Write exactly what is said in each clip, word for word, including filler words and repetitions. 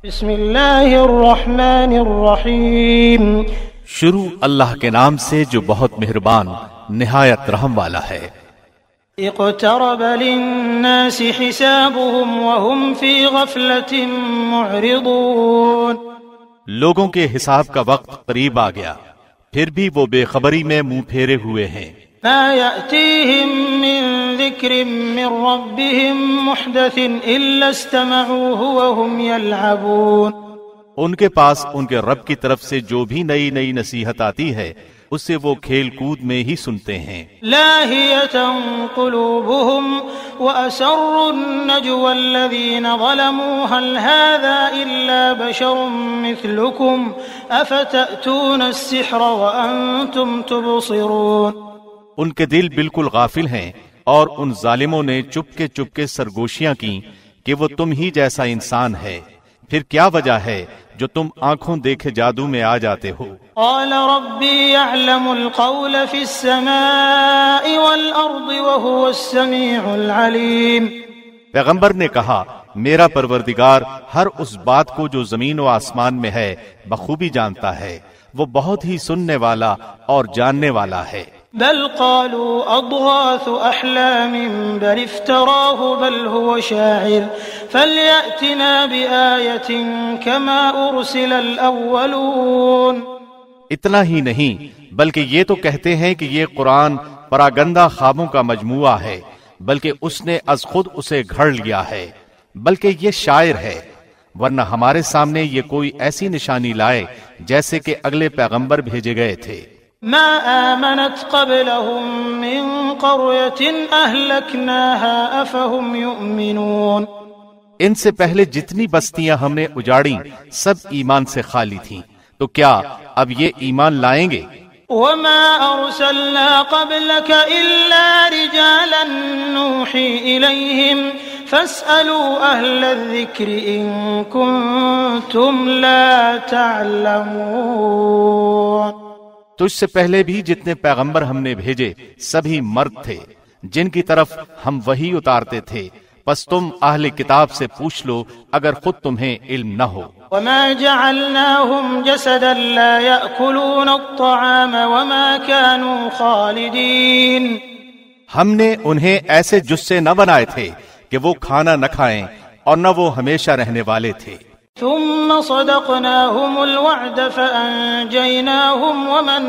بسم اللہ الرحمن الرحیم، شروع اللہ کے نام سے جو بہت مہربان نہایت رحم والا ہے۔ اقترب للناس حسابهم وهم في غفلة معرضون، لوگوں کے حساب کا وقت قریب آ گیا، پھر بھی وہ بے خبری میں منہ پھیرے ہوئے ہیں۔ ما يأتيهم من ذكر من ربهم محدث إلا استمعوه وهم يلعبون، ان کے پاس ان کے رب کی طرف سے جو بھی نئی نئی نصیحت آتی ہے اسے وہ کھیل کود میں ہی سنتے ہیں۔ لاهية قلوبهم وأسروا النجوى الذين ظلموا هل هذا إلا بشر مثلكم أفتأتون السحر وأنتم تبصرون، ان کے دل بالکل غافل ہیں اور ان ظالموں نے چپکے چپکے سرگوشیاں کی کہ وہ تم ہی جیسا انسان ہے، پھر کیا وجہ ہے جو تم آنکھوں دیکھے جادو میں آ جاتے ہو۔ قال ربي يعلم القول في السماء والأرض وهو السميع العليم، پیغمبر نے کہا میرا پروردگار ہر اس بات کو جو زمین و آسمان میں ہے بخوبی جانتا ہے، وہ بہت ہی سننے والا اور جاننے والا ہے۔ بل قالوا أضغاث أحلام بل افتراه بل هو شاعر فليأتنا بآية كما أرسل الأولون، اتنا ہی نہیں بلکہ یہ تو کہتے ہیں کہ یہ قرآن پراگندہ خوابوں کا مجموعہ ہے، بلکہ اس نے از خود اسے گھڑ لیا ہے، بلکہ یہ شاعر ہے، ورنہ ہمارے سامنے یہ کوئی ایسی نشانی لائے جیسے کہ اگلے پیغمبر بھیجے گئے تھے۔ ما آمنت قبلهم من قرية أهلكناها أفهم يؤمنون، ان سے پہلے جتنی بستیاں ہم نے اجاڑی سب ایمان سے خالی تھیں، تو کیا اب یہ ایمان لائیں گے؟ وما أرسلنا قبلك إلا رجالا نوحي إليهم فاسألوا أهل الذكر إن كنتم لا تعلمون، تجھ سے پہلے بھی جتنے پیغمبر ہم نے بھیجے سبھی مرد تھے جن کی طرف ہم وحی اتارتے تھے، پس تم اہل کتاب سے پوچھ لو اگر خود تمہیں علم نہ ہو۔ وما جعلناهم جسدا لا يأكلون الطعام وما كانوا خالدين، ہم نے انہیں ایسے جثے نہ بنائے تھے کہ وہ کھانا نہ کھائیں اور نہ وہ ہمیشہ رہنے والے تھے۔ ثم صدقناهم الوعد فأنجيناهم ومن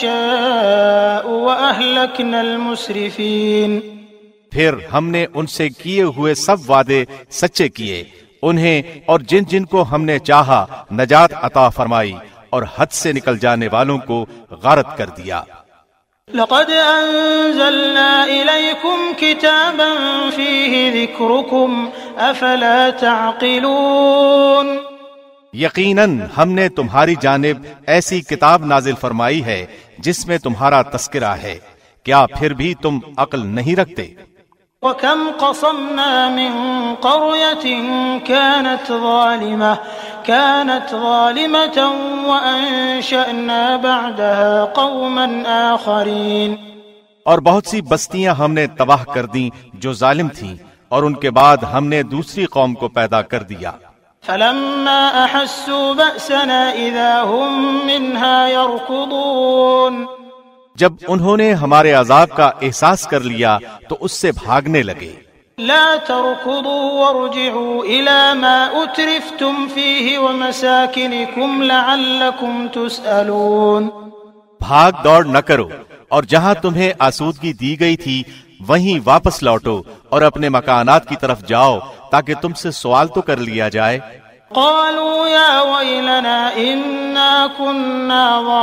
نشاء وأهلكنا المسرفين، پھر ہم نے ان سے کیے ہوئے سب وعدے سچے کیے، انہیں اور جن جن کو ہم نے چاہا نجات عطا فرمائی اور حد سے نکل جانے والوں کو غارت کر دیا۔ لقد أنزلنا إليكم كتابا فيه ذكركم أفلا تعقلون، یقیناً ہم نے تمہاری جانب ایسی کتاب نازل فرمائی ہے جس میں تمہارا تذکرہ ہے، کیا پھر بھی تم عقل نہیں رکھتے؟ وَكَمْ قَصَمْنَا مِن قَرْيَةٍ كَانَتْ ظَالِمَةً كَانَتْ ظَالِمَةً وَأَنشَأْنَا بَعْدَهَا قَوْمًا آخَرِينَ، اور بہت سی بستیاں ہم نے تباہ کر دیں جو ظالم تھیں، اور ان کے بعد ہم نے دوسری قوم کو پیدا کر دیا۔ فَلَمَّا أَحَسُّوا بَأْسَنَا إِذَا هُم مِّنْهَا يَرْكُضُونَ، جب انہوں نے ہمارے عذاب کا احساس کر لیا تو اس سے بھاگنے لگے۔ لا تركضوا وارجعوا إلى ما أترفتم فيه ومساكنكم لعلكم تسألون، بھاگ دوڑ نہ کرو اور جہاں تمہیں آسودگی دی گئی تھی وہیں واپس لوٹو اور اپنے مکانات کی طرف جاؤ تاکہ تم سے سوال تو کر لیا جائے۔ قالوا يا ويلنا إنا كنا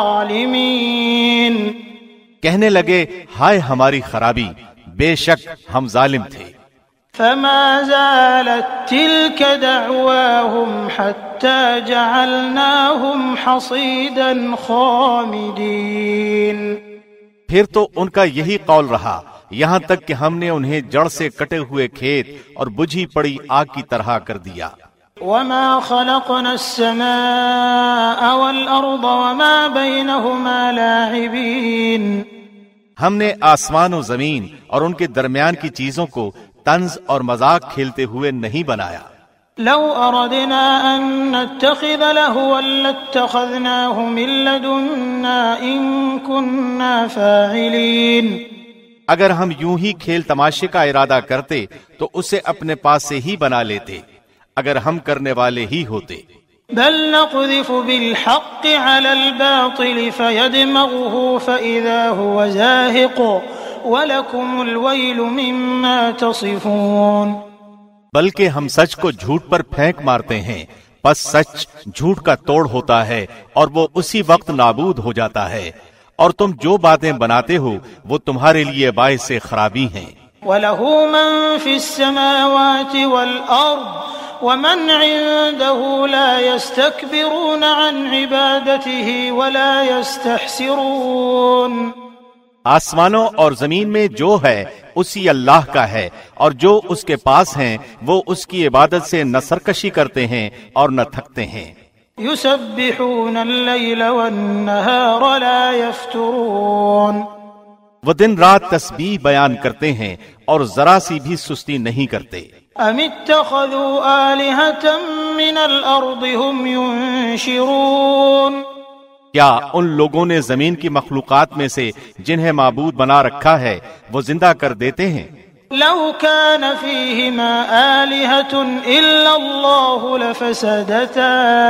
ظالمين، کہنے لگے ہائے ہماری خرابی، بے شک ہم ظالم تھے۔ فما زالت تلك دعواهم حتى جعلناهم حصيدا خامدين، پھر تو ان کا یہی قول رہا یہاں تک کہ ہم نے انہیں جڑ سے کٹے ہوئے کھیت اور بجھی پڑی آگ کی طرح کر دیا۔ وما خلقنا السماء والأرض وما بينهما لاعبين، ہم نے آسمان و زمین اور ان کے درمیان کی چیزوں کو طنز اور مذاق کھیلتے ہوئے نہیں بنایا۔ لو أردنا أن نتخذ لهوا لاتخذناه من لدنا إن كنا فاعلين۔ اگر ہم یوں ہی کھیل تماشے کا ارادہ کرتے تو اسے اپنے پاس سے ہی بنا لیتے اگر ہم کرنے والے ہی ہوتے۔ بل نقذف بالحق على الباطل فيدمغه فإذا هو زاهق وَلَكُمُ الْوَيْلُ مِمَّا تَصِفُونَ۔ بلکہ ہم سچ کو جھوٹ پر پھینک مارتے ہیں، پس سچ جھوٹ کا توڑ ہوتا ہے اور وہ اسی وقت نابود ہو جاتا ہے، اور تم جو باتیں بناتے ہو وہ تمہارے لیے باعث خرابی ہیں۔ وَلَهُ مَن فِي السَّمَاوَاتِ وَالْأَرْضِ وَمَنْ عِندَهُ لَا يَسْتَكْبِرُونَ عَنْ عِبَادَتِهِ وَلَا يَسْتَحْسِرُونَ۔ آسمانوں اور زمین میں جو ہے اسی اللہ کا ہے، اور جو اس کے پاس ہیں وہ اس کی عبادت سے نہ سرکشی کرتے ہیں اور نہ تھکتے ہیں۔ يُسَبِّحُونَ اللَّيْلَ وَالنَّهَارَ لَا يَفْتُرُونَ۔ وہ دن رات تسبیح بیان کرتے ہیں اور ذرا سی بھی سستی نہیں کرتے۔ أَمِ اتَّخَذُوا آلِهَةً مِّنَ الْأَرْضِ هُمْ يُنشِرُونَ۔ کیا ان لوگوں نے زمین کی مخلوقات میں سے جنہیں معبود بنا رکھا ہے وہ زندہ کر دیتے ہیں؟ لو كان فيهما آلهة إلا الله لفسدتا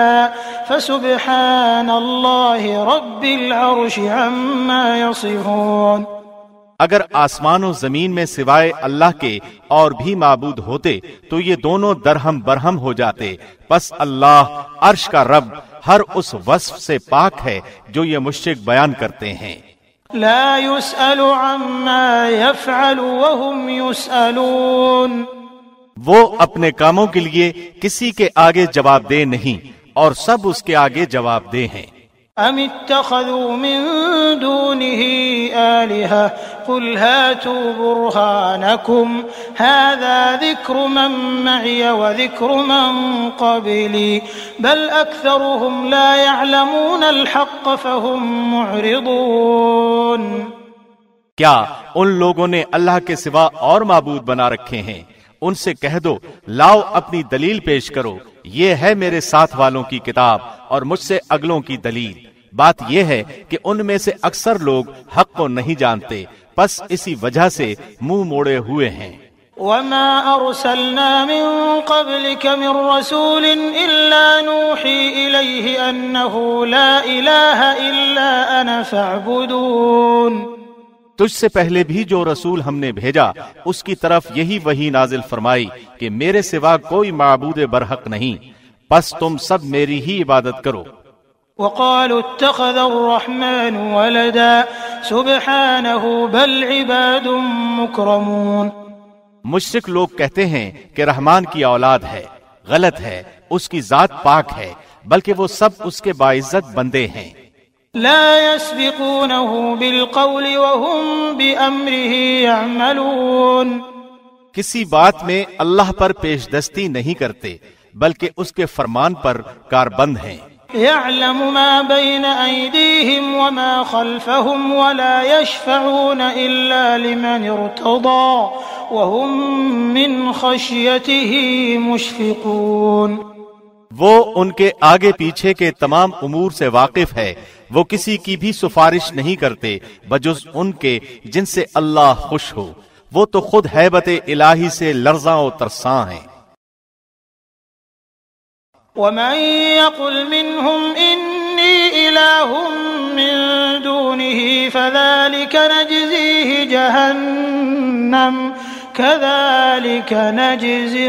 فسبحان الله رب العرش عما يصفون۔ اگر آسمان و زمین میں سوائے اللہ کے اور بھی معبود ہوتے تو یہ دونوں درہم برہم ہو جاتے، پس اللہ عرش کا رب ہر اس وصف سے پاک ہے جو یہ مشرک بیان کرتے ہیں۔ لا يسأل عما يفعل وهم يسألون۔ وہ اپنے کاموں کے لیے کسی کے آگے جواب دہ نہیں اور سب اس کے آگے جواب دہ ہیں۔ أم اتخذوا من دونه آلهة قل هاتوا برهانكم هذا ذكر من معي وذكر من قبلي بل أكثرهم لا يعلمون الحق فهم معرضون۔ کیا ان لوگوں نے اللہ کے سوا اور معبود بنا رکھے ہیں؟ ان سے کہہ دو لاؤ اپنی دلیل پیش کرو، یہ ہے میرے ساتھ والوں کی کتاب اور مجھ سے اگلوں کی دلیل۔ بات یہ ہے کہ ان میں سے اکثر لوگ حق کو نہیں جانتے، پس اسی وجہ سے منہ موڑے ہوئے ہیں۔ وما ارسلنا من قبلك من رسول الا نوحي اليه انه لا اله الا انا فاعبدون۔ تجھ سے پہلے بھی جو رسول ہم نے بھیجا اس کی طرف یہی وحی نازل فرمائی کہ میرے سوا کوئی معبود برحق نہیں، پس تم سب میری ہی عبادت کرو۔ وقالوا اتخذ الرحمن ولدا سبحانه بل عباد مكرمون۔ مشرک لوگ کہتے ہیں کہ رحمان کی اولاد ہے، غلط ہے، اس کی ذات پاک ہے، بلکہ وہ سب اس کے باعزت بندے ہیں۔ لا يسبقونه بالقول وهم بأمره يعملون۔ کسی بات میں اللہ پر پیش دستی نہیں کرتے بلکہ اس کے فرمان پر کاربند ہیں۔ يعلم ما بين أيديهم وما خلفهم ولا يشفعون إلا لمن ارتضى وهم من خشيته مشفقون۔ وہ ان کے آگے پیچھے کے تمام امور سے واقف ہے، وہ کسی کی بھی سفارش نہیں کرتے بجز ان کے جن سے اللہ خوش ہو، وہ تو خود ہیبت الہی سے لرزاں و ترساں ہیں۔ وَمَن يَقُلْ مِنْهُمْ إِنِّي إِلَٰهٌ مِّن دُونِهِ فَذَلِكَ نَجْزِيهِ جَهَنَّمَ كَذَلِكَ نَجْزِي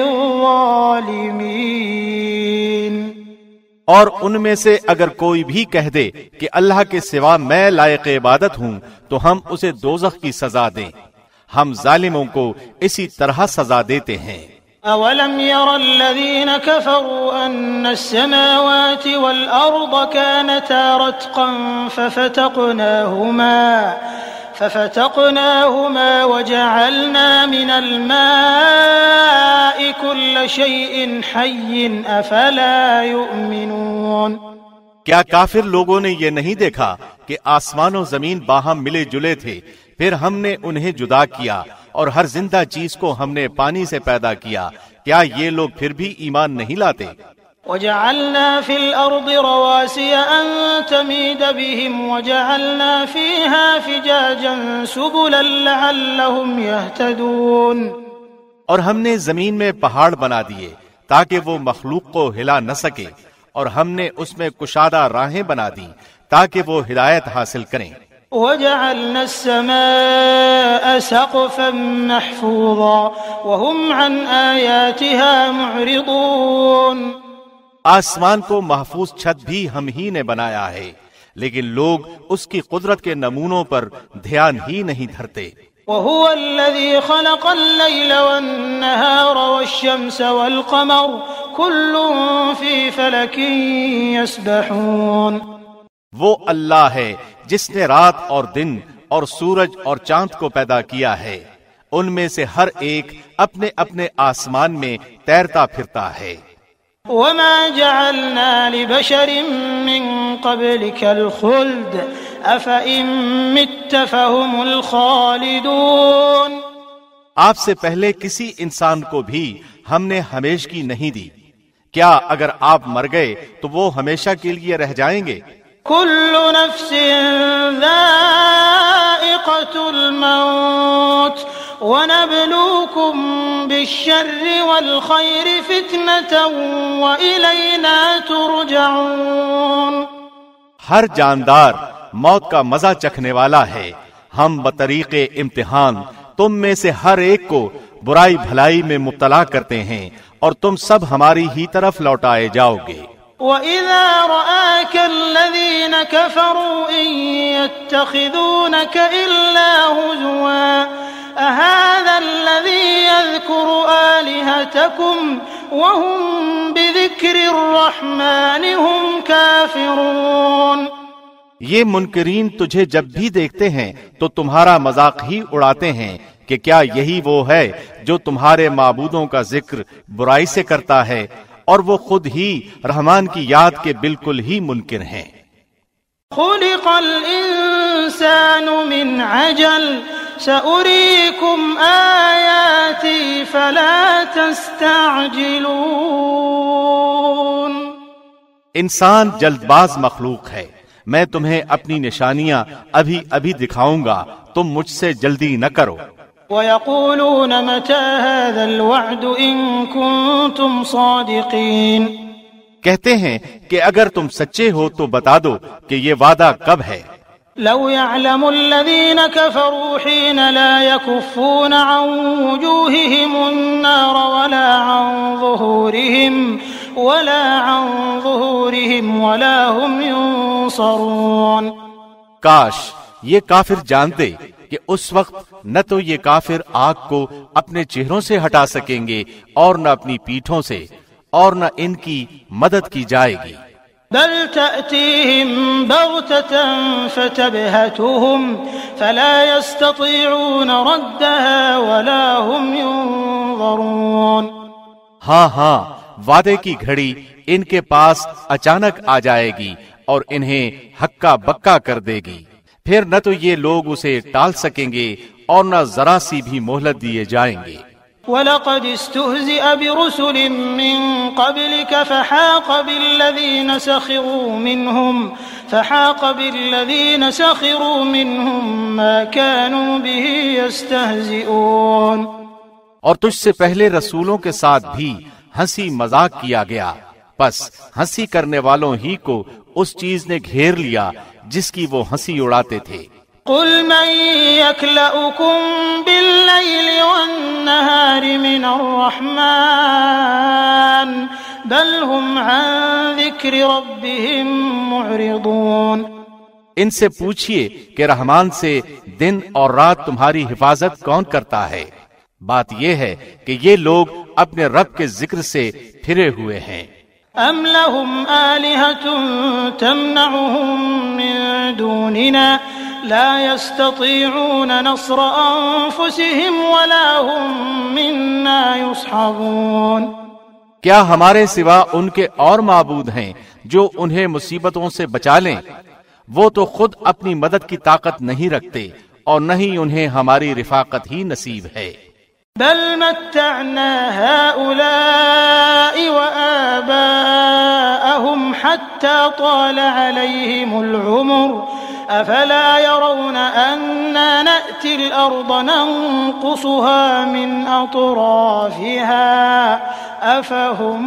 الظَّالِمِينَ۔ اور ان میں سے اگر کوئی بھی کہہ دے کہ اللہ کے سوا میں لائق عبادت ہوں تو ہم اسے دوزخ کی سزا دیں، ہم ظالموں کو اسی طرح سزا دیتے ہیں۔ أَوَلَمْ يَرَ الَّذِينَ كَفَرُوا أَنَّ السَّمَاوَاتِ وَالْأَرْضَ كَانَتَا رَتْقًا فَفَتَقْنَاهُمَا فَفَتَقْنَاهُمَا وَجَعَلْنَا مِنَ الْمَاءِ كُلَّ شَيْءٍ حَيٍّ أَفَلَا يُؤْمِنُونَ۔ کیا کافر لوگوں نے یہ نہیں دیکھا کہ آسمان و زمین باہم ملے جلے تھے، پھر ہم نے انہیں جدا کیا اور ہر زندہ چیز کو ہم نے پانی سے پیدا کیا، کیا یہ لوگ پھر بھی ایمان نہیں لاتے؟ وجعلنا في الأرض رواسي أن تميد بهم وجعلنا فيها فجاجا سبلا لعلهم يهتدون، اور ہم نے زمین میں پہاڑ بنا دیے تاکہ وہ مخلوق کو ہلا نہ سکے، اور ہم نے اس میں کشادہ راہیں بنا دی تاکہ وہ ہدایت حاصل کریں۔ وجعلنا السماء سقفا محفوظا وهم عن آياتها معرضون، آسمان کو محفوظ چھت بھی ہم ہی نے بنایا ہے، لیکن لوگ اس کی قدرت کے نمونوں پر دھیان ہی نہیں دھرتے۔ وهو الذي خلق الليل والنهار والشمس والقمر كل في فلك يسبحون، وہ اللہ ہے جس نے رات اور دن اور سورج اور چاند کو پیدا کیا ہے، ان میں سے ہر ایک اپنے اپنے آسمان میں تیرتا پھرتا ہے۔ وما جعلنا لبشر من قبلك الخلد أفإن مت فهم الخالدون، آپ سے پہلے کسی انسان کو بھی ہم نے ہمیشگی نہیں دی، کیا اگر آپ مر گئے تو وہ ہمیشہ کے لیے رہ جائیں گے؟ كل نفس ذائقة الموت وَنَبْلُوكُمْ بِالشَّرِّ وَالْخَيْرِ فِتْنَةً وَإِلَيْنَا تُرْجَعُونَ، ہر جاندار موت کا مزہ چکھنے والا ہے، ہم بطریق امتحان تم میں سے ہر ایک کو برائی بھلائی میں مبتلا کرتے ہیں، اور تم سب ہماری ہی طرف لوٹائے جاؤ گے۔ وَإِذَا رَآكَ الَّذِينَ كَفَرُوا إِن يَتَّخِذُونَكَ إِلَّا هُزُوًا أَهَذَا الَّذِي يَذْكُرُ آلِهَتَكُمْ وَهُمْ بِذِكْرِ الرَّحْمَنِ هُمْ كَافِرُونَ، یہ منکرین تجھے جب بھی دیکھتے ہیں تو تمہارا مذاق ہی اڑاتے ہیں کہ کیا یہی وہ ہے جو تمہارے معبودوں کا ذکر برائی سے کرتا ہے، اور وہ خود ہی رحمان کی یاد کے بالکل ہی منکر ہیں۔ خلق الانسان من عجل سأريكم آياتي فلا تستعجلون، انسان جلد باز مخلوق ہے، میں تمہیں اپنی نشانیاں ابھی ابھی دکھاؤں گا، تم مجھ سے جلدی نہ کرو۔ وَيَقُولُونَ مَتَى هَذَا الْوَعْدُ إِن كُنتُمْ صَادِقِينَ، کہتے ہیں کہ اگر تم سچے ہو تو بتا دو کہ یہ وعدہ کب ہے۔ لو يعلم الذين كفروا حين لا يكفون عن وجوههم النار ولا عن ظهورهم ولا عن ظهورهم ولا هم ينصرون، کاش یہ کافر جانتے کہ اس وقت نہ تو یہ کافر آگ کو اپنے چہروں سے ہٹا سکیں گے اور نہ اپنی پیٹھوں سے، اور نہ ان کی مدد کی جائے گی۔ بل تأتيهم بغتة فتبهتهم فلا يستطيعون ردها ولا هم ينظرون، ہاں ہاں وعدے کی گھڑی ان کے پاس اچانک آ جائے گی اور انہیں ہکا بکا کر دے گی، پھر نہ تو یہ لوگ اسے ٹال سکیں گے اور نہ ذرا سی بھی مہلت دیے جائیں گے۔ وَلَقَدِ اسْتُهْزِئَ بِرُسُلٍ مِّن قَبْلِكَ فَحَاقَ بِالَّذِينَ سَخِرُوا مِنْهُمْ فَحَاقَ بِالَّذِينَ سَخِرُوا مِنْهُمْ مَا كَانُوا بِهِ يَسْتَهْزِئُونَ، اور تجھ سے پہلے رسولوں کے ساتھ بھی ہنسی مذاق کیا گیا، پس ہنسی کرنے والوں ہی کو اس چیز نے گھیر لیا جس کی وہ ہنسی اڑاتے تھے۔ قل من يكلؤكم بالليل والنهار من الرحمن بل هم عن ذكر ربهم معرضون، ان سے پوچھئے کہ رحمان سے دن اور رات تمہاری حفاظت کون کرتا ہے؟ بات یہ ہے کہ یہ لوگ اپنے رب کے ذکر سے پھرے ہوئے ہیں۔ ام لهم آلهة تمنعهم من دوننا لا يستطيعون نصر أنفسهم ولا هم منا يصحبون، کیا ہمارے سوا ان کے اور معبود ہیں جو انہیں مصیبتوں سے بچا لیں؟ وہ تو خود اپنی مدد کی طاقت نہیں رکھتے اور نہ ہی انہیں ہماری رفاقت ہی نصیب ہے۔ بل متعنا هؤلاء وآباءهم حتى طال عليهم العمر أفلا يرون أنا نأتي الأرض ننقصها من أطرافها أفهم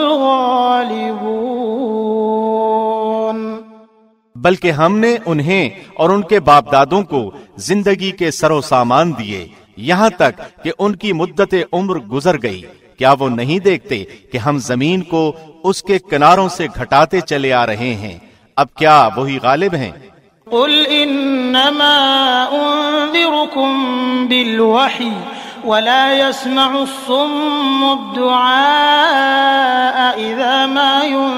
الغالبون۔ بلکہ ہم نے انہیں اور ان کے باپ دادوں کو زندگی کے سر و سامان دیے یہاں تک کہ ان کی مدت عمر گزر گئی، کیا وہ نہیں دیکھتے کہ ہم زمین کو اس کے کناروں سے گھٹاتے چلے آ رہے ہیں؟ اب کیا وہی غالب ہیں؟ قل انما انذركم بالوحی ولا يسمع الصم الدعاء اذا ما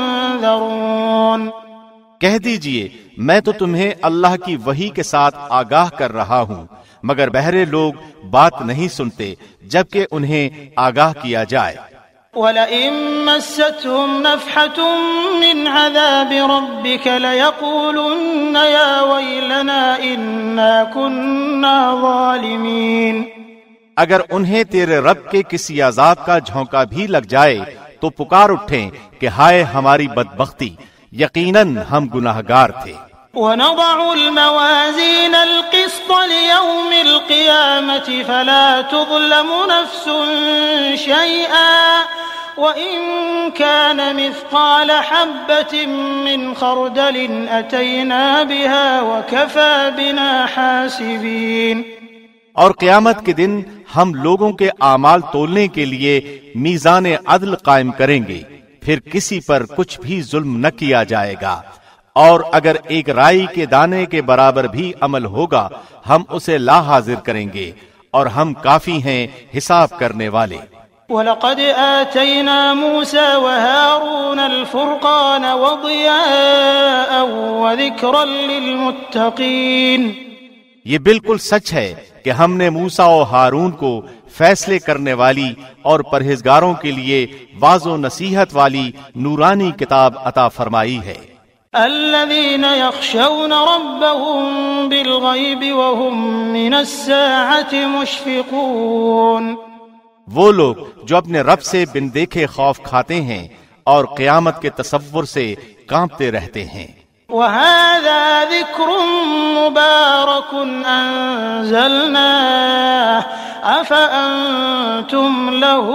ينذرون۔ کہہ دیجئے میں تو تمہیں اللہ کی وحی کے ساتھ آگاہ کر رہا ہوں، مگر بہرے لوگ بات نہیں سنتے جبکہ انہیں آگاہ کیا جائے۔ وَلَئِن مَّسَّتْهُمْ نَفْحَةٌ مِّنْ عَذَابِ رَبِّكَ لَيَقُولُنَّ يَا وَيْلَنَا إِنَّا كُنَّا ظَالِمِينَ۔ اگر انہیں تیرے رب کے کسی عذاب کا جھونکا بھی لگ جائے تو پکار اٹھیں کہ ہائے ہماری بدبختی، یقیناً ہم گناہگار تھے۔ وَنَضَعُ الْمَوَازِينَ الْقِسْطَ لِيَوْمِ الْقِيَامَةِ فَلَا تُظْلَمُ نَفْسٌ شَيْئًا وَإِن كَانَ مِثْقَالَ حَبَّةٍ مِّنْ خَرْدَلٍ أَتَيْنَا بِهَا وَكَفَى بِنَا حَاسِبِينَ۔ اور قیامت کے دن ہم لوگوں کے اعمال تولنے کے لیے میزان عدل قائم کریں گے، پھر کسی پر کچھ بھی ظلم نہ کیا جائے گا، اور اگر ایک رائی کے دانے کے برابر بھی عمل ہوگا ہم اسے لا حاضر کریں گے، اور ہم کافی ہیں حساب کرنے والے۔ وَلَقَدْ آتَيْنَا مُوسَى وَهَارُونَ الْفُرْقَانَ وَضِيَاءً وَذِكْرًا لِلْمُتَّقِينَ۔ یہ بالکل سچ ہے کہ ہم نے موسیٰ و ہارون کو فیصلے کرنے والی اور پرہیزگاروں کے لیے واضح و نصیحت والی نورانی کتاب عطا فرمائی ہے۔ الذين يخشون ربهم بالغيب وهم من الساعة مشفقون۔ وہ لوگ جو اپنے رب سے بن دیکھے خوف کھاتے ہیں اور قیامت کے تصور سے کانپتے رہتے ہیں۔ وهذا ذكر مبارك أنزلناه أفأنتم له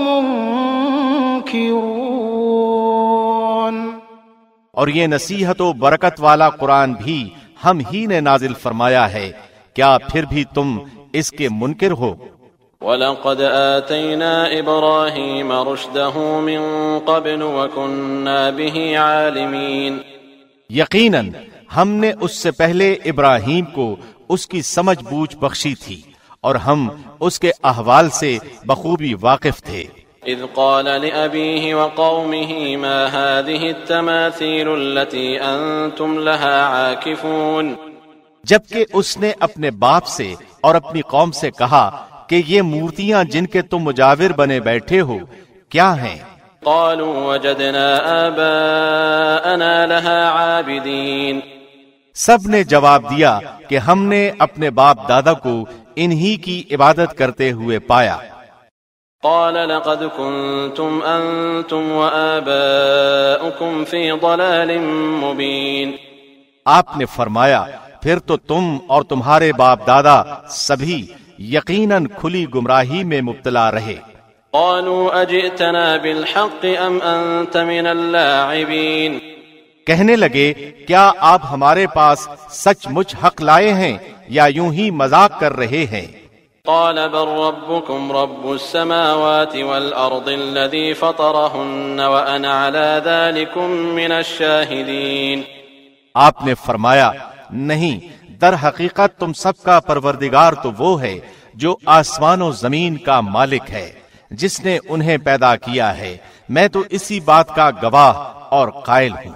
منكرون۔ اور یہ نصیحت و برکت والا قرآن بھی ہم ہی نے نازل فرمایا ہے، کیا پھر بھی تم اس کے منکر ہو؟ وَلَقَدْ آتَيْنَا إِبْرَاهِيمَ رُشْدَهُ مِن قَبْلُ وَكُنَّا بِهِ عَالِمِينَ۔ یقیناً ہم نے اس سے پہلے ابراہیم کو اس کی سمجھ بوجھ بخشی تھی اور ہم اس کے احوال سے بخوبی واقف تھے۔ اذ قال لأبيه وقومه ما هذه التماثيل التي انتم لها عاكفون۔ جبکہ اس نے اپنے باپ سے اور اپنی قوم سے کہا کہ یہ مورتیاں جن کے تم مجاور بنے بیٹھے ہو کیا ہیں؟ قالوا وجدنا آباءنا لها عابدين۔ سب نے جواب دیا کہ ہم نے اپنے باپ دادا کو انہی کی عبادت کرتے ہوئے پایا۔ قال لقد كنتم انتم وآباؤكم في ضلال مبين۔ آپ نے فرمایا پھر تو تم اور تمہارے باپ دادا سبھی یقیناً کھلی گمراہی میں مبتلا رہے۔ قالوا اجئتنا بالحق ام انت من اللاعبين۔ کہنے لگے کیا آپ ہمارے پاس سچ مچ حق لائے ہیں یا یوں ہی مذاق کر رہے ہیں؟ قال بل ربكم رب السماوات والأرض الذي فطرهن وأنا على ذلك من الشاهدين۔ آپ نے فرمایا نہیں، در حقیقت تم سب کا پروردگار تو وہ ہے جو آسمان و زمین کا مالک ہے، جس نے انہیں پیدا کیا ہے، میں تو اسی بات کا گواہ اور قائل ہوں۔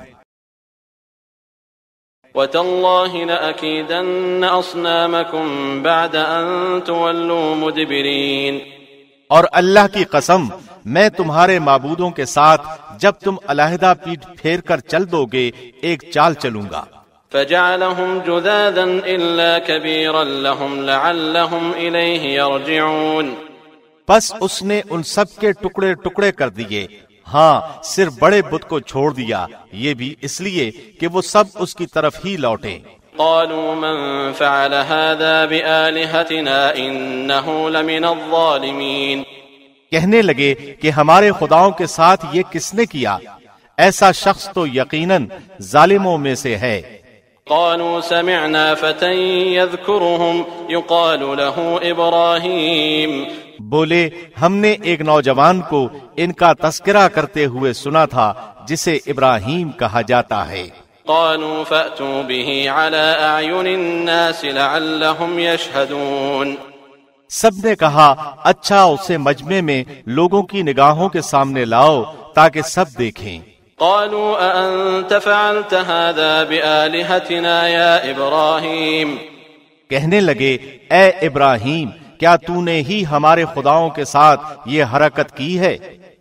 وَتَاللَّهِ لَأَكِيدَنَّ أَصْنَامَكُمْ بَعْدَ أَن تُوَلُّوا مُدْبِرِينَ۔ اور اللہ کی قسم میں تمہارے معبودوں کے ساتھ جب تم علیحدہ پیٹھ پھیر کر چل دو گے ایک چال چلوں گا۔ فجعلهم جذاذا إلا كبيرا لهم لعلهم إليه يرجعون. پس اس نے ان سب کے ٹکڑے ٹکڑے کر دیے، ہاں صرف بڑے بت کو چھوڑ دیا، یہ بھی اس لیے کہ وہ سب اس کی طرف ہی لوٹیں۔ قالوا من فعل هذا بآلهتنا إنه لمن الظالمين. کہنے لگے کہ ہمارے خداؤں کے ساتھ یہ کس نے کیا؟ ایسا شخص تو یقیناً ظالموں میں سے ہے۔ قالوا سمعنا فتى يذكرهم يقال له إبراهيم. بولے ہم نے ایک نوجوان کو ان کا تذکرہ کرتے ہوئے سنا تھا جسے ابراہیم کہا جاتا ہے۔ قالوا فأتوا به على أعين الناس لعلهم يشهدون. سب نے کہا اچھا اسے مجمع میں لوگوں کی نگاہوں کے سامنے لاؤ تاکہ سب دیکھیں۔ قالوا أأنت فعلت هذا بآلهتنا يا إبراهيم. کہنے لگے اے ابراہیم کیا تو نے ہی ہمارے خداؤں کے ساتھ یہ حرکت کی ہے؟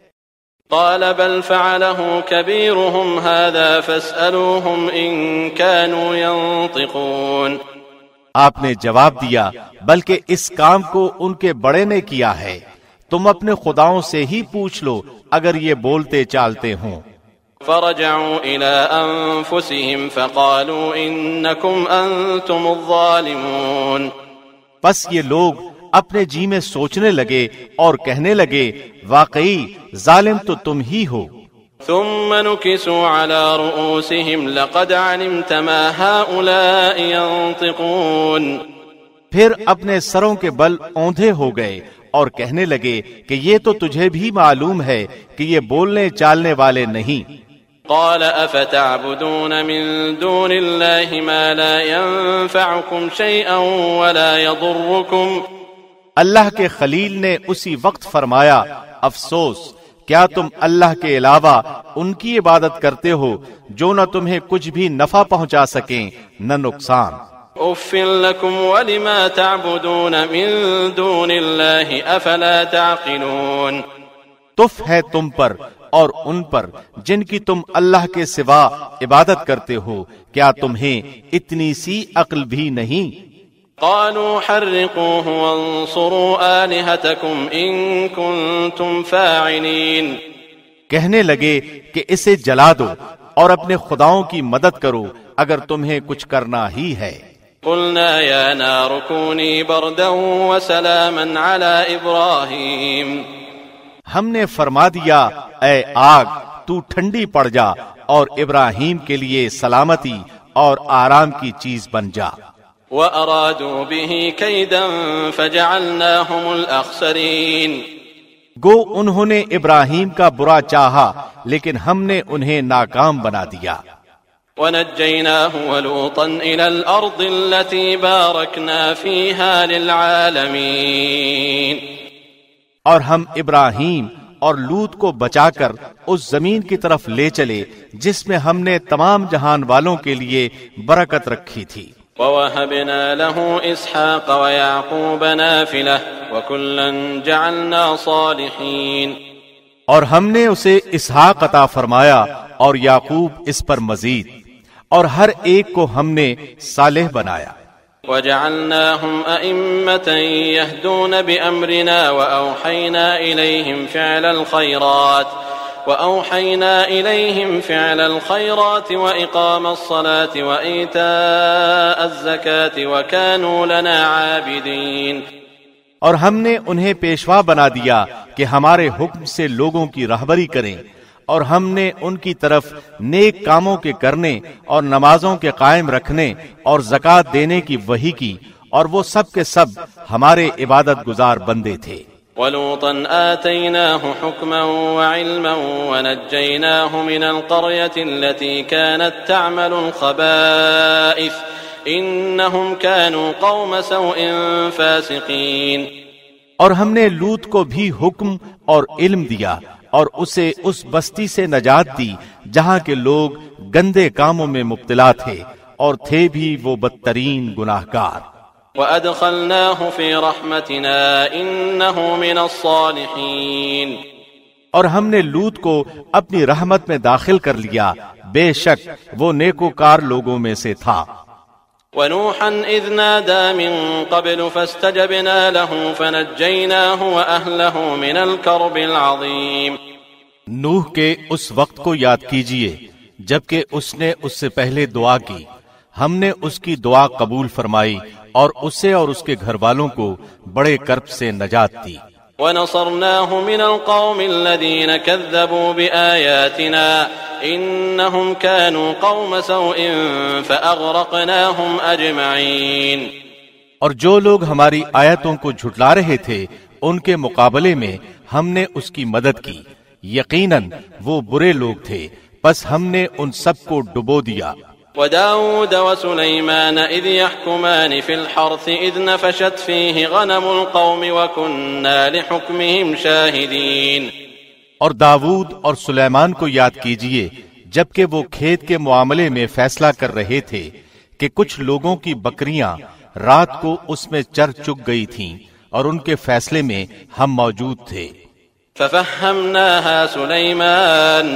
قال بل فعله كبيرهم هذا فاسألوهم إن كانوا ينطقون. آپ نے جواب دیا بلکہ اس کام کو ان کے بڑے نے کیا ہے، تم اپنے خداؤں سے ہی پوچھ لو اگر یہ بولتے چالتے ہوں۔ فرجعوا إلى أنفسهم فقالوا إنكم أنتم الظالمون. پس یہ لوگ اپنے جی میں سوچنے لگے اور کہنے لگے واقعی ظالم تو تم ہی ہو۔ ثم نكسوا على رؤوسهم لقد علمت ما هؤلاء ينطقون. پھر اپنے سروں کے بل اوندھے ہو گئے اور کہنے لگے کہ یہ تو تجھے بھی معلوم ہے کہ یہ بولنے چالنے والے نہیں۔ قال افتعبدون من دون الله ما لا ينفعكم شيئا ولا يضركم. اللہ کے خلیل نے اسی وقت فرمایا افسوس، کیا تم اللہ کے علاوہ ان کی عبادت کرتے ہو جو نہ تمہیں کچھ بھی نفع پہنچا سکیں نہ نقصان۔ اف لکم ولما تعبدون من دون اللہ افلا تعقلون. تف ہے تم پر اور ان پر جن کی تم اللہ کے سوا عبادت کرتے ہو، کیا تمہیں اتنی سی عقل بھی نہیں؟ قالوا حرقوه وانصروا آلهتكم إن كنتم فاعلين. کہنے لگے کہ اسے جلا دو اور اپنے خداؤں کی مدد کرو اگر تمہیں کچھ کرنا ہی ہے۔ قلنا يا نار كوني بردا وسلاما على إبراهيم. ہم نے فرما دیا اے آگ تو ٹھنڈی پڑ جا اور ابراہیم کے لیے سلامتی اور آرام کی چیز بن جا۔ وَأَرَادُوا بِهِ كَيْدًا فَجَعَلْنَاهُمُ الْأَخْسَرِينَ. گو انہوں نے ابراہیم کا برا چاہا لیکن ہم نے انہیں ناکام بنا دیا۔ وَنَجَّيْنَاهُ وَلُوطًا إِلَى الْأَرْضِ الَّتِي بَارَكْنَا فِيهَا لِلْعَالَمِينَ. اور ہم ابراہیم اور لوط کو بچا کر اس زمین کی طرف لے چلے جس میں ہم نے تمام جہان والوں کے لیے برکت رکھی تھی۔ وَوَهَبْنَا لَهُ إِسْحَاقَ وَيَعْقُوبَ نَافِلَةً وَكُلًّا جَعَلْنَا صَالِحِينَ. اور ہم نے اسے اسحاق عطا فرمایا اور یعقوب اس پر مزید، اور ہر ایک کو ہم نے صالح بنایا۔ وَجَعَلْنَاهُمْ أَئِمَّةً يَهْدُونَ بِأَمْرِنَا وَأَوْحَيْنَا إِلَيْهِمْ فِعْلَ الْخَيْرَاتِ وَأَوْحَيْنَا إِلَيْهِمْ فِعْلَ الْخَيْرَاتِ وَإِقَامَ الصَّلَاةِ وَإِيتَاءَ الزَّكَاةِ وَكَانُوا لَنَا عَابِدِينَ. اور ہم نے انہیں پیشوا بنا دیا کہ ہمارے حکم سے لوگوں کی رہبری کریں، اور ہم نے ان کی طرف نیک کاموں کے کرنے اور نمازوں کے قائم رکھنے اور زکوٰۃ دینے کی وحی کی، اور وہ سب کے سب ہمارے عبادت گزار بندے تھے۔ وَلُوطًا آتَيْنَاهُ حُكْمًا وَعِلْمًا وَنَجَّيْنَاهُ مِنَ الْقَرْيَةِ الَّتِي كَانَتْ تَعْمَلُ الْخَبَائِثَ إِنَّهُمْ كَانُوا قَوْمَ سَوْءٍ فَاسِقِينَ. اور ہم نے لوط کو بھی حکم اور علم دیا اور اسے اس بستی سے نجات دی جہاں کے لوگ گندے کاموں میں مبتلا تھے اور تھے بھی وہ بدترین گناہگار۔ وَأَدْخَلْنَاهُ فِي رَحْمَتِنَا إِنَّهُ مِنَ الصَّالِحِينَ. اور ہم نے لوط کو اپنی رحمت میں داخل کر لیا بے شک وہ نیکوکار لوگوں میں سے تھا۔ ونوحا إذ نادى من قبل فاستجبنا له فنجيناه وأهله من الكرب العظيم۔ نوح کے اس وقت کو یاد کیجئے جبکہ اس نے اس سے پہلے دعا کی، ہم نے اس کی دعا قبول فرمائی اور اسے اور اس کے گھر والوں کو بڑے کرب سے نجات دی۔ وَنَصَرْنَاهُ مِنَ الْقَوْمِ الَّذِينَ كَذَّبُوا بِآيَاتِنَا إِنَّهُمْ كَانُوا قَوْمَ سَوْءٍ فَأَغْرَقْنَاهُمْ أَجْمَعِينَ۔ اور جو لوگ ہماری آیتوں کو جھٹلا رہے تھے ان کے مقابلے میں ہم نے اس کی مدد کی، یقیناً وہ برے لوگ تھے، بس ہم نے ان سب کو ڈبو دیا۔ وداود وسليمان إذ يحكمان في الحرث إذ نفشت فيه غنم القوم وكنا لحكمهم شاهدين۔ اور داود اور سلیمان کو یاد کیجئے جبکہ وہ کھیت کے معاملے میں فیصلہ کر رہے تھے کہ کچھ لوگوں کی بکریاں رات کو اس میں چر چگ گئی تھیں اور ان کے فیصلے میں ہم موجود تھے۔ ففهمناها سليمان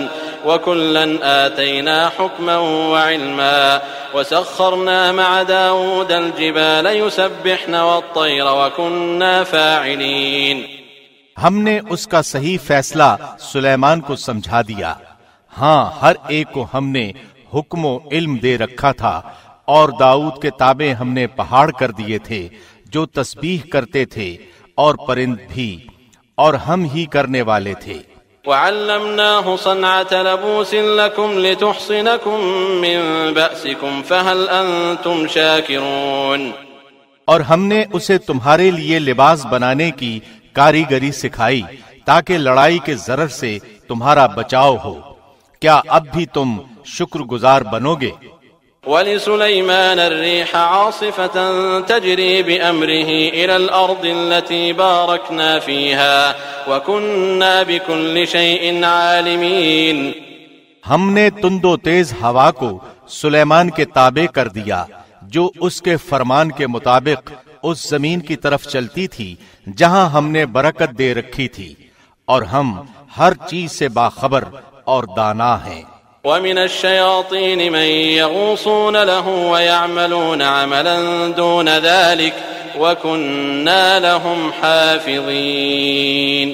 وكلا آتينا حكما وعلما وسخرنا مع داود الجبال يسبحن والطير وكنا فاعلين۔ ہم نے اس کا صحیح فیصلہ سلیمان کو سمجھا دیا، ہاں ہر ایک کو ہم نے حکم و علم دے رکھا تھا، اور داؤد کے تابع ہم نے پہاڑ کر دیے تھے جو تسبیح کرتے تھے، اور پرند بھی، اور ہم ہی کرنے والے تھے۔ وعلمناه صنعة لبوس لكم لتحصنكم من بأسكم فهل أنتم شاكرون۔ اور ہم نے اسے تمہارے لیے لباس بنانے کی کاریگری سکھائی تاکہ لڑائی کے ضرر سے تمہارا بچاؤ ہو، کیا اب بھی تم شکر گزار بنو گے؟ وَلِسُلَيْمَانَ الرِّيحَ عَاصِفَةً تَجْرِي بِأَمْرِهِ إِلَى الْأَرْضِ الَّتِي بَارَكْنَا فِيهَا وَكُنَّا بِكُلِّ شَيْءٍ عَالِمِينَ۔ ہم نے تند و تیز ہوا کو سلیمان کے تابع کر دیا جو اس کے فرمان کے مطابق اس زمین کی طرف چلتی تھی جہاں ہم نے برکت دے رکھی تھی، اور ہم ہر چیز سے باخبر اور دانا ہیں۔ وَمِنَ الشَّيَاطِينِ مَن يَغُوصُونَ لَهُ وَيَعْمَلُونَ عَمَلًا دُونَ ذَلِكَ وَكُنَّا لَهُمْ حَافِظِينَ۔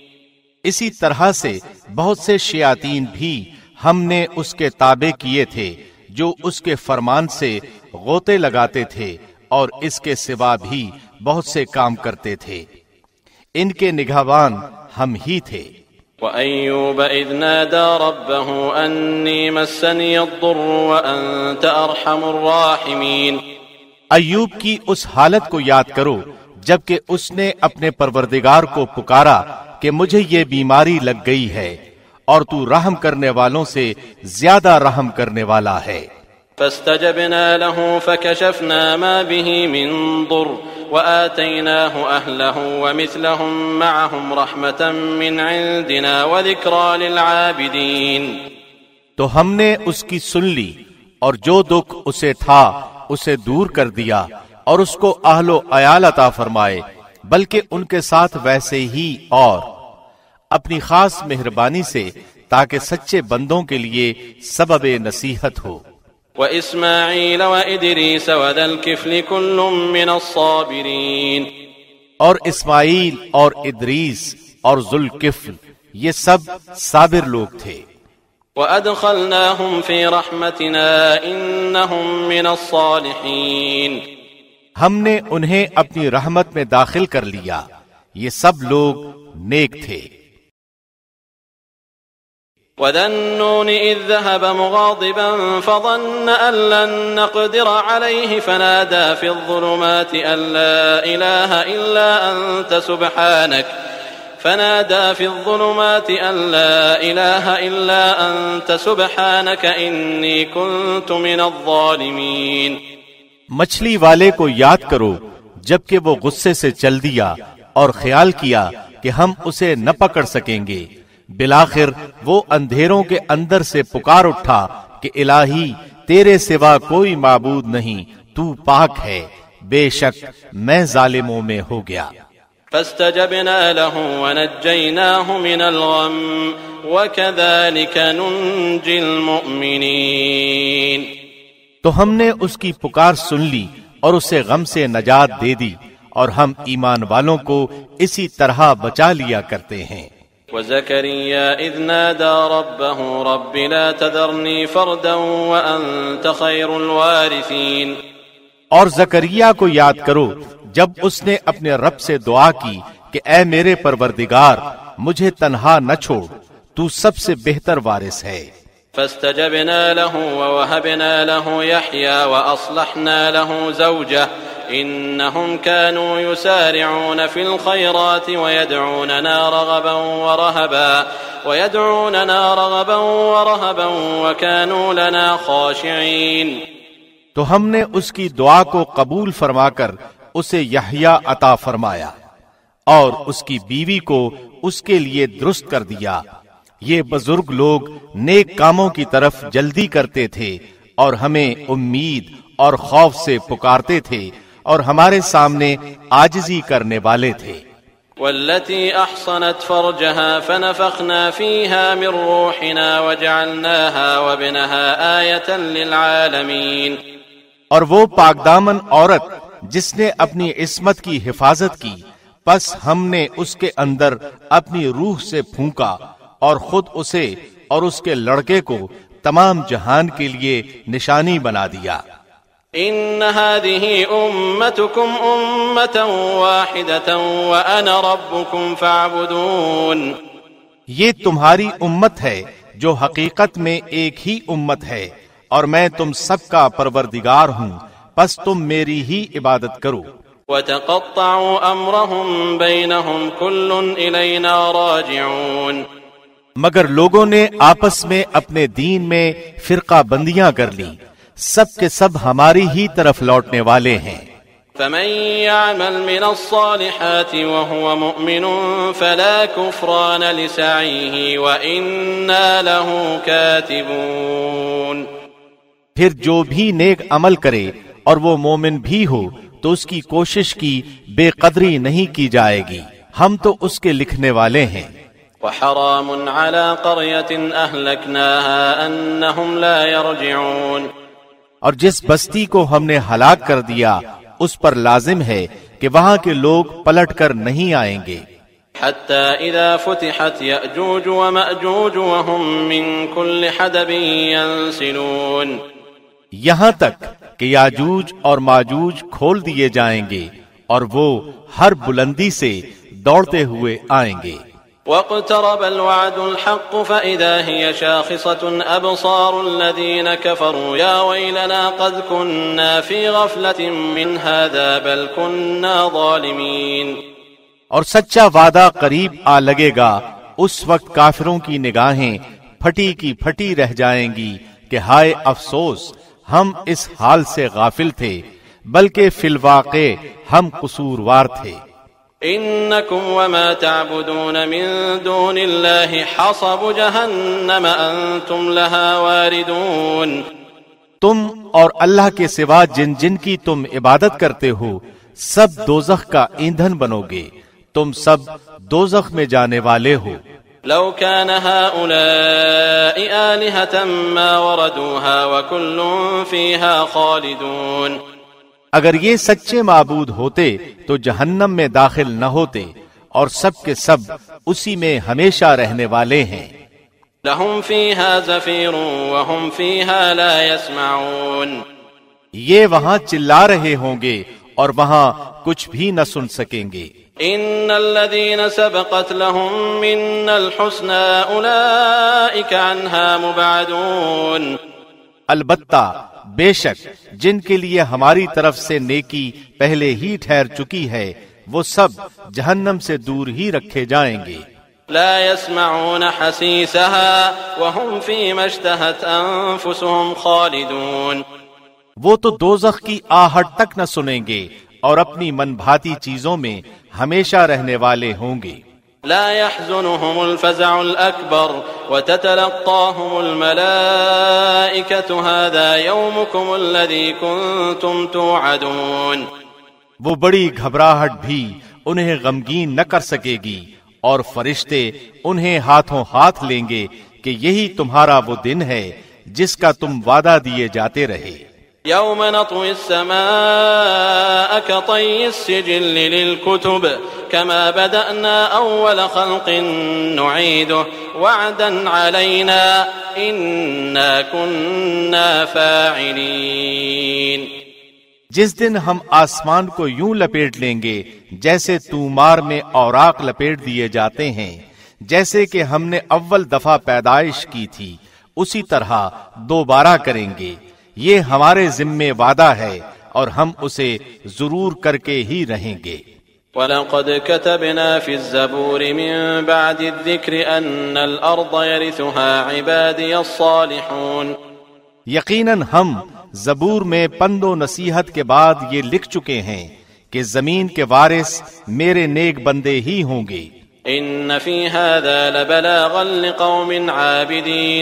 اسی طرح سے بہت سے شیاطین بھی ہم نے اس کے تابع کیے تھے جو اس کے فرمان سے غوطے لگاتے تھے، اور اس کے سوا بھی بہت سے کام کرتے تھے، ان کے نگہبان ہم ہی تھے۔ وَأَيُّوبَ إِذْ نَادَى رَبَّهُ أَنِّي مَسَّنِيَ الضُّرُّ وَأَنْتَ أَرْحَمُ الرَّاحِمِينَ۔ ایوب کی اس حالت کو یاد کرو جبکہ اس نے اپنے پروردگار کو پکارا کہ مجھے یہ بیماری لگ گئی ہے، اور تو رحم کرنے والوں سے زیادہ رحم کرنے والا ہے۔ فاستجبنا له فكشفنا ما به من ضر وآتيناه أهله ومثلهم معهم رحمة من عندنا وذكرى للعابدين۔ تو ہم نے اس کی سن لی اور جو دکھ اسے تھا اسے دور کر دیا، اور اس کو اہل و عیال عطا فرمائے، بلکہ ان کے ساتھ ویسے ہی اور اپنی خاص مہربانی سے، تاکہ سچے بندوں کے لیے سبب نصیحت ہو۔ وَإِسْمَاعِيلَ وَإِدْرِيسَ وَذَا الْكِفْلِ كُلٌّ مِّنَ الصَّابِرِينَ۔ اور اسماعیل اور ادریس اور ذوالکفل یہ سب صابر لوگ تھے۔ وَأَدْخَلْنَاهُمْ فِي رَحْمَتِنَا إِنَّهُمْ مِنَ الصَّالِحِينَ۔ ہم نے انہیں اپنی رحمت میں داخل کر لیا، یہ سب لوگ نیک تھے۔ وَذَا النُّونِ إِذ ذَّهَبَ مُغَاضِبًا فَظَنَّ أَن لَّن نَّقْدِرَ عَلَيْهِ فَنَادَىٰ فِي الظُّلُمَاتِ أَن لَّا إِلَٰهَ إِلَّا أَنتَ سُبْحَانَكَ فَنَادَىٰ فِي الظُّلُمَاتِ أَن لَّا إِلَٰهَ إِلَّا أَنتَ سُبْحَانَكَ إِنِّي كُنتُ مِنَ الظَّالِمِينَ۔ مچھلی والے کو یاد کرو جبکہ وہ غصے سے چل دیا اور خیال کیا کہ ہم اسے نہ پکڑ سکیں گے، بالآخر وہ اندھیروں کے اندر سے پکار اٹھا کہ الہی تیرے سوا کوئی معبود نہیں، تو پاک ہے، بے شک میں ظالموں میں ہو گیا۔ فاستجبنا له ونجيناه من الغم وكذلك ننجي المؤمنين۔ تو ہم نے اس کی پکار سن لی اور اسے غم سے نجات دے دی، اور ہم ایمان والوں کو اسی طرح بچا لیا کرتے ہیں۔ وزكريا إذ نادى ربه رب لا تذرني فردا وأنت خير الوارثين۔ اور زکریا کو یاد کرو جب اس نے اپنے رب سے دعا کی کہ اے میرے پروردگار مجھے تنہا نہ چھوڑ، تو سب سے بہتر وارث ہے۔ فاستجبنا له ووهبنا له يحيى وأصلحنا له زوجه إنهم كانوا يسارعون في الخيرات ويدعوننا رغبا ورهبا ويدعوننا رغبا ورهبا وكانوا لنا خاشعين۔ تو ہم نے اس کی دعا کو قبول فرما کر اسے یحییٰ عطا فرمایا، اور اس کی بیوی کو اس کے لیے درست کر دیا۔ یہ بزرگ لوگ نیک کاموں کی طرف جلدی کرتے تھے اور ہمیں امید اور خوف سے پکارتے تھے، اور ہمارے سامنے عاجزی کرنے والے تھے۔ والتي أحصنت فرجها فنفخنا فيها من روحنا وجعلناها وابنها آية للعالمين۔ اور وہ پاک دامن عورت جس نے اپنی عصمت کی حفاظت کی، پس ہم نے اس کے اندر اپنی روح سے پھونکا اور خود اسے اور اس کے لڑکے کو تمام جہان کے لیے نشانی بنا دیا۔ ان هذه امتكم امة واحدة وانا ربكم فاعبدون۔ یہ تمہاری امت ہے جو حقیقت میں ایک ہی امت ہے، اور میں تم سب کا پروردگار ہوں، پس تم میری ہی عبادت کرو۔ وتقطعوا امرهم بينهم كل الينا راجعون۔ مگر لوگوں نے آپس میں اپنے دین میں فرقہ بندیاں کر لی، سب کے سب ہماری ہی طرف لوٹنے والے ہیں۔ فمن يعمل من الصالحات وهو مؤمن فلا كفران لسعيه وإنا له كاتبون۔ پھر جو بھی نیک عمل کرے اور وہ مومن بھی ہو تو اس کی کوشش کی بے قدری نہیں کی جائے گی، ہم تو اس کے لکھنے والے ہیں۔ وحرام على قرية أهلكناها أنهم لا يرجعون۔ اور جس بستی کو ہم نے ہلاک کر دیا اس پر لازم ہے کہ وہاں کے لوگ پلٹ کر نہیں آئیں گے۔ حتى إذا فتحت يأجوج ومأجوج وهم من كل حدب ينسلون۔ یہاں تک کہ یاجوج اور ماجوج کھول دیے جائیں گے اور وہ ہر بلندی سے دوڑتے ہوئے آئیں گے۔ واقترب الوعد الحق فإذا هي شاخصة أبصار الذين كفروا يا ويلنا قد كنا في غفلة من هذا بل كنا ظالمين۔ اور سچا وعدہ قریب آ لگے گا، اس وقت کافروں کی نگاہیں پھٹی کی پھٹی رہ جائیں گی کہ ہائے افسوس، ہم اس حال سے غافل تھے، بلکہ فی الواقع ہم قصوروار تھے۔ انکم وما تعبدون من دون اللہ حصب جہنم انتم لها واردون۔ تم اور اللہ کے سوا جن جن کی تم عبادت کرتے ہو سب دوزخ کا ایندھن بنو گے، تم سب دوزخ میں جانے والے ہو۔ لو كان هؤلاء آلهة ما وردوها وكل فيها خالدون۔ اگر یہ سچے معبود ہوتے تو جہنم میں داخل نہ ہوتے، اور سب کے سب اسی میں ہمیشہ رہنے والے ہیں۔ لهم فيها زفير وهم فيها لا يسمعون۔ یہ وہاں چلا رہے ہوں گے اور وہاں کچھ بھی نہ سن سکیں گے۔ ان الذين سبقت لهم منا الحسنى اولئك عنها مبعدون۔ البتہ بے شک جن کے لیے ہماری طرف سے نیکی پہلے ہی ٹھہر چکی ہے وہ سب جہنم سے دور ہی رکھے جائیں گے۔ لا يسمعون حسيسها وهم فيما اشتهت انفسهم خالدون۔ وہ تو دوزخ کی آہٹ تک نہ سنیں گے اور اپنی من بھاتی چیزوں میں ہمیشہ رہنے والے ہوں گے۔ لا يحزنهم الفزع الأكبر وتتلقاهم الملائكة هذا يومكم الذي كنتم توعدون۔ وہ بڑی گھبراہٹ بھی انہیں غمگین نہ کر سکے گی، اور فرشتے انہیں ہاتھوں ہاتھ لیں گے کہ یہی تمہارا وہ دن ہے جس کا تم وعدہ دیے جاتے رہے۔ يوم نطوي السماء كطي السجل للكتب كما بدأنا أول خلق نعيده وعدا علينا إنا كنا فاعلين۔ جس دن ہم آسمان کو یوں لپیٹ لیں گے جیسے تومار میں اوراق لپیٹ دیے جاتے ہیں، جیسے کہ ہم نے اول دفعہ پیدائش کی تھی اسی طرح دوبارہ کریں گے۔ یہ ہمارے ذمے وعدہ ہے اور ہم اسے ضرور کر کے ہی رہیں گے۔ وَلَقَدْ كَتَبْنَا فِي الزَّبُورِ مِن بَعْدِ الذِّكْرِ أَنَّ الْأَرْضَ يَرِثُهَا عِبَادِيَ الصَّالِحُونَ۔ یقیناً ہم زبور میں پند و نصیحت کے بعد یہ لکھ چکے ہیں کہ زمین کے وارث میرے نیک بندے ہی ہوں گے۔ إِنَّ فِي هَذَا لَبَلَاغًا لِقَوْمٍ عَابِدِينَ۔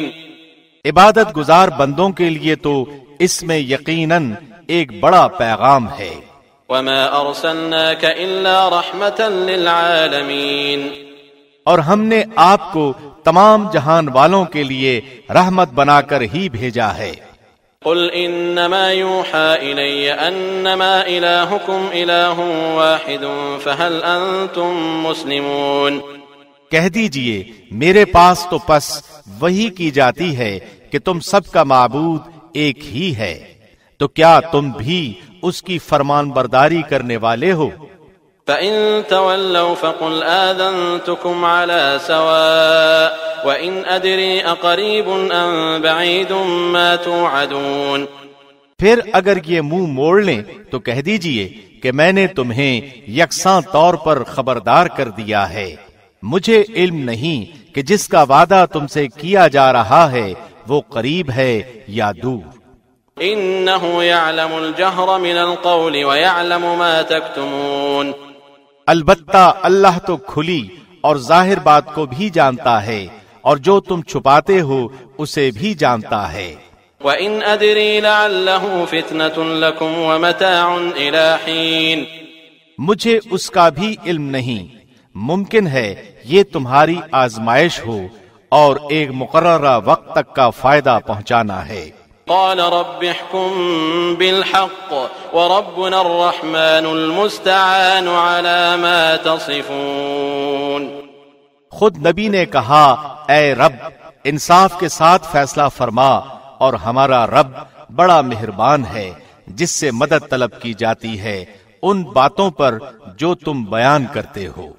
عبادت گزار بندوں کے لیے تو اس میں یقیناً ایک بڑا پیغام ہے۔ وَمَا أَرْسَلْنَاكَ إِلَّا رَحْمَةً لِلْعَالَمِينَ۔ اور ہم نے آپ کو تمام جہان والوں کے لیے رحمت بنا کر ہی بھیجا ہے۔ قُلْ إِنَّمَا يُوحَى إِلَيَّ أَنَّمَا إِلَٰهُكُمْ إِلَٰهٌ وَاحِدٌ فَهَلْ أَنْتُمْ مُسْلِمُونَ۔ کہہ دیجئے میرے پاس تو پس وہی کی جاتی ہے کہ تم سب کا معبود ایک ہی ہے، تو کیا تم بھی اس کی فرمان برداری کرنے والے ہو؟ فَإِن تَوَلَّوْا فَقُلْ آذَنْتُكُمْ عَلَى سَوَاءٍ وَإِنْ أَدْرِي أَقَرِيبٌ أَمْ بَعِيدٌ مَا تُوعَدُونَ۔ پھر اگر یہ منہ موڑ لیں تو کہہ دیجئے کہ میں نے تمہیں یکساں طور پر خبردار کر دیا ہے، مجھے علم نہیں کہ جس کا وعدہ تم سے کیا جا رہا ہے وہ قریب ہے یا دور۔ إِنَّهُ يَعْلَمُ الْجَهْرَ مِنَ الْقَوْلِ وَيَعْلَمُ مَا تَكْتُمُونَ۔ البتہ اللہ تو کھلی اور ظاہر بات کو بھی جانتا ہے اور جو تم چھپاتے ہو اسے بھی جانتا ہے۔ وَإِنْ أَدْرِي لَعَلَّهُ فِتْنَةٌ لَكُمْ وَمَتَاعٌ إِلَى حِينٍ۔ مجھے اس کا بھی علم نہیں، ممکن ہے یہ تمہاری آزمائش ہو اور ایک مقررہ وقت تک کا فائدہ پہنچانا ہے۔ قال رب احكم بالحق وربنا الرحمن المستعان على ما تصفون۔ خود نبی نے کہا اے رب انصاف کے ساتھ فیصلہ فرما اور ہمارا رب بڑا مہربان ہے جس سے مدد طلب کی جاتی ہے ان باتوں پر جو تم بیان کرتے ہو۔